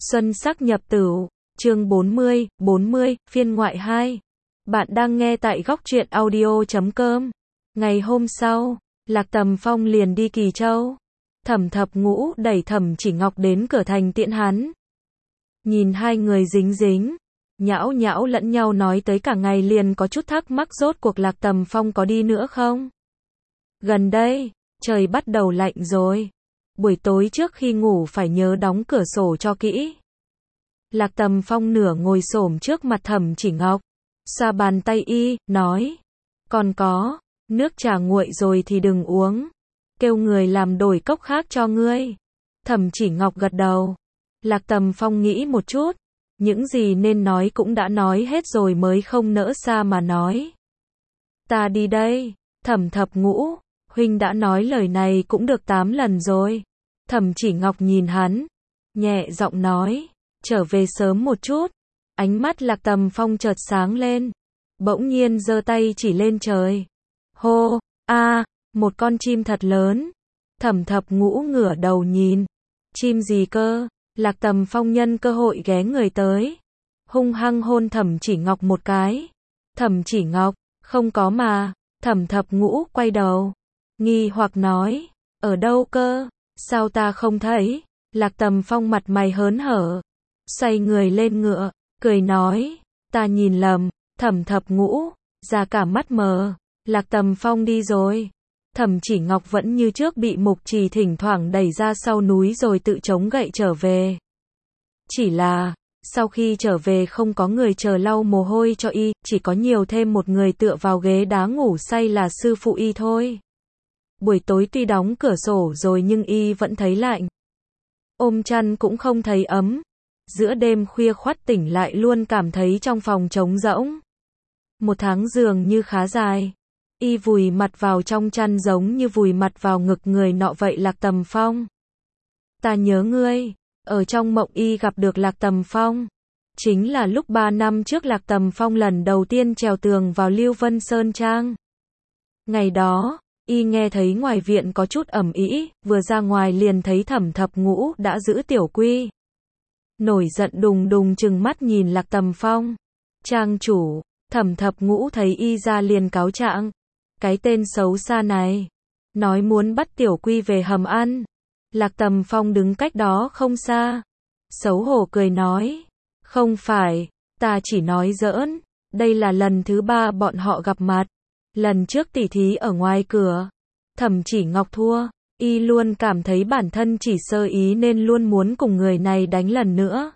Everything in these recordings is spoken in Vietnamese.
Xuân sắc nhập tửu, chương 40, phiên ngoại 2. Bạn đang nghe tại góc truyện audio.com. Ngày hôm sau, Lạc Tầm Phong liền đi Kỳ Châu. Thẩm Thập Ngũ đẩy Thẩm Chỉ Ngọc đến cửa thành tiễn hắn. Nhìn hai người dính dính, nhão nhão lẫn nhau nói tới cả ngày liền có chút thắc mắc rốt cuộc Lạc Tầm Phong có đi nữa không? Gần đây, trời bắt đầu lạnh rồi. Buổi tối trước khi ngủ phải nhớ đóng cửa sổ cho kỹ. Lạc Tầm Phong nửa ngồi xổm trước mặt Thẩm Chỉ Ngọc, xoa bàn tay y, nói. Còn có, nước trà nguội rồi thì đừng uống. Kêu người làm đổi cốc khác cho ngươi. Thẩm Chỉ Ngọc gật đầu. Lạc Tầm Phong nghĩ một chút. Những gì nên nói cũng đã nói hết rồi mới không nỡ xa mà nói. Ta đi đây, Thẩm Thập Ngũ. Huynh đã nói lời này cũng được 8 lần rồi. Thẩm Chỉ Ngọc nhìn hắn, nhẹ giọng nói, trở về sớm một chút. Ánh mắt Lạc Tầm Phong chợt sáng lên, bỗng nhiên giơ tay chỉ lên trời. Hô, một con chim thật lớn. Thẩm Thập Ngũ ngửa đầu nhìn. Chim gì cơ? Lạc Tầm Phong nhân cơ hội ghé người tới, hung hăng hôn Thẩm Chỉ Ngọc một cái. Thẩm Chỉ Ngọc, không có mà. Thẩm Thập Ngũ quay đầu, nghi hoặc nói, ở đâu cơ? Sao ta không thấy? Lạc Tầm Phong mặt mày hớn hở, xoay người lên ngựa, cười nói, ta nhìn lầm. Thẩm Thập Ngũ ra cả mắt mờ. Lạc Tầm Phong đi rồi. Thẩm Chỉ Ngọc vẫn như trước bị Mục Trì thỉnh thoảng đẩy ra sau núi rồi tự chống gậy trở về. Chỉ là, sau khi trở về không có người chờ lau mồ hôi cho y, chỉ có nhiều thêm một người tựa vào ghế đá ngủ say là sư phụ y thôi. Buổi tối tuy đóng cửa sổ rồi nhưng y vẫn thấy lạnh. Ôm chăn cũng không thấy ấm. Giữa đêm khuya khoắt tỉnh lại luôn cảm thấy trong phòng trống rỗng. Một tháng dường như khá dài. Y vùi mặt vào trong chăn giống như vùi mặt vào ngực người nọ vậy. Lạc Tầm Phong, ta nhớ ngươi. Ở trong mộng y gặp được Lạc Tầm Phong. Chính là lúc 3 năm trước Lạc Tầm Phong lần đầu tiên trèo tường vào Lưu Vân Sơn Trang. Ngày đó, y nghe thấy ngoài viện có chút ầm ĩ, vừa ra ngoài liền thấy Thẩm Thập Ngũ đã giữ Tiểu Quy. Nổi giận đùng đùng trừng mắt nhìn Lạc Tầm Phong. Trang chủ, Thẩm Thập Ngũ thấy y ra liền cáo trạng. Cái tên xấu xa này, nói muốn bắt Tiểu Quy về hầm ăn. Lạc Tầm Phong đứng cách đó không xa, xấu hổ cười nói, không phải, ta chỉ nói giỡn, đây là lần thứ 3 bọn họ gặp mặt. Lần trước tỉ thí ở ngoài cửa, Thẩm Chỉ Ngọc thua, y luôn cảm thấy bản thân chỉ sơ ý nên luôn muốn cùng người này đánh lần nữa.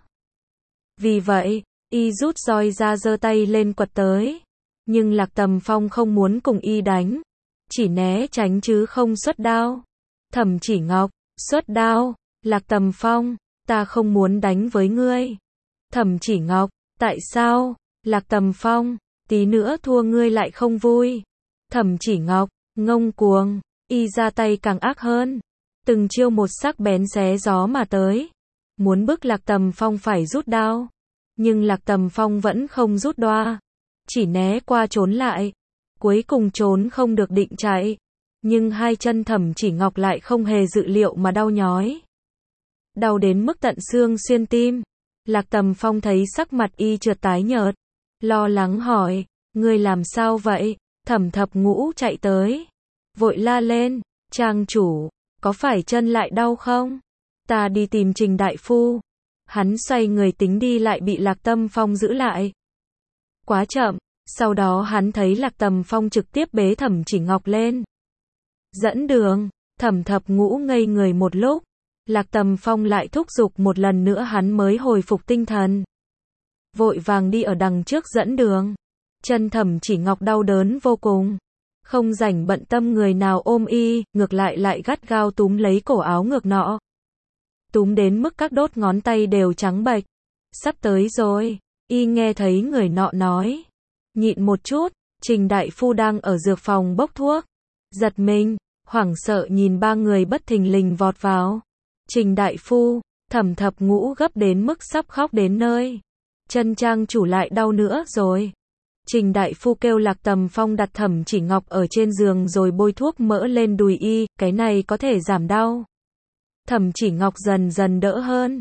Vì vậy, y rút roi ra giơ tay lên quật tới. Nhưng Lạc Tầm Phong không muốn cùng y đánh, chỉ né tránh chứ không xuất đao. Thẩm Chỉ Ngọc, xuất đao. Lạc Tầm Phong, ta không muốn đánh với ngươi. Thẩm Chỉ Ngọc, tại sao? Lạc Tầm Phong, tí nữa thua ngươi lại không vui. Thẩm Chỉ Ngọc, ngông cuồng. Y ra tay càng ác hơn, từng chiêu một sắc bén xé gió mà tới, muốn bức Lạc Tầm Phong phải rút đao. Nhưng Lạc Tầm Phong vẫn không rút đoa, chỉ né qua trốn lại. Cuối cùng trốn không được định chạy, nhưng hai chân Thẩm Chỉ Ngọc lại không hề dự liệu mà đau nhói. Đau đến mức tận xương xuyên tim. Lạc Tầm Phong thấy sắc mặt y trượt tái nhợt, lo lắng hỏi, ngươi làm sao vậy? Thẩm Thập Ngũ chạy tới, vội la lên, trang chủ, có phải chân lại đau không? Ta đi tìm Trình đại phu. Hắn xoay người tính đi lại bị Lạc Tầm Phong giữ lại. Quá chậm, sau đó hắn thấy Lạc Tầm Phong trực tiếp bế Thẩm Chỉ Ngọc lên. Dẫn đường. Thẩm Thập Ngũ ngây người một lúc. Lạc Tầm Phong lại thúc giục một lần nữa hắn mới hồi phục tinh thần. Vội vàng đi ở đằng trước dẫn đường. Chân Thẩm Chỉ Ngọc đau đớn vô cùng. Không rảnh bận tâm người nào ôm y, ngược lại gắt gao túm lấy cổ áo ngược nọ. Túm đến mức các đốt ngón tay đều trắng bệch. Sắp tới rồi, y nghe thấy người nọ nói. Nhịn một chút, Trình đại phu đang ở dược phòng bốc thuốc. Giật mình, hoảng sợ nhìn 3 người bất thình lình vọt vào. Trình đại phu, Thẩm Thập Ngũ gấp đến mức sắp khóc đến nơi. Chân trang chủ lại đau nữa rồi. Trình đại phu kêu Lạc Tầm Phong đặt Thẩm Chỉ Ngọc ở trên giường rồi bôi thuốc mỡ lên đùi y, cái này có thể giảm đau. Thẩm Chỉ Ngọc dần dần đỡ hơn.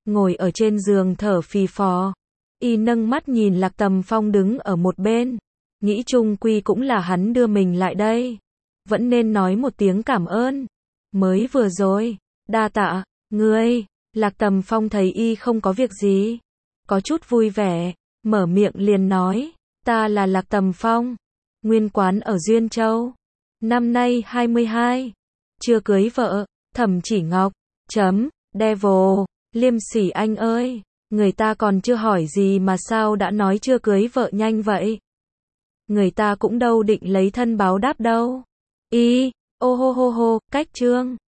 ngồi ở trên giường thở phì phò. Y nâng mắt nhìn Lạc Tầm Phong đứng ở một bên, nghĩ chung quy cũng là hắn đưa mình lại đây, vẫn nên nói một tiếng cảm ơn. Mới vừa rồi, đa tạ, ngươi. Lạc Tầm Phong thấy Y không có việc gì, có chút vui vẻ, mở miệng liền nói, ta là Lạc Tầm Phong, nguyên quán ở Duyên Châu, năm nay 22, chưa cưới vợ. Thẩm Chỉ Ngọc, Devil, liêm sỉ anh ơi, người ta còn chưa hỏi gì mà sao đã nói chưa cưới vợ nhanh vậy? Người ta cũng đâu định lấy thân báo đáp đâu. Y, ô hô hô hô, cách chương.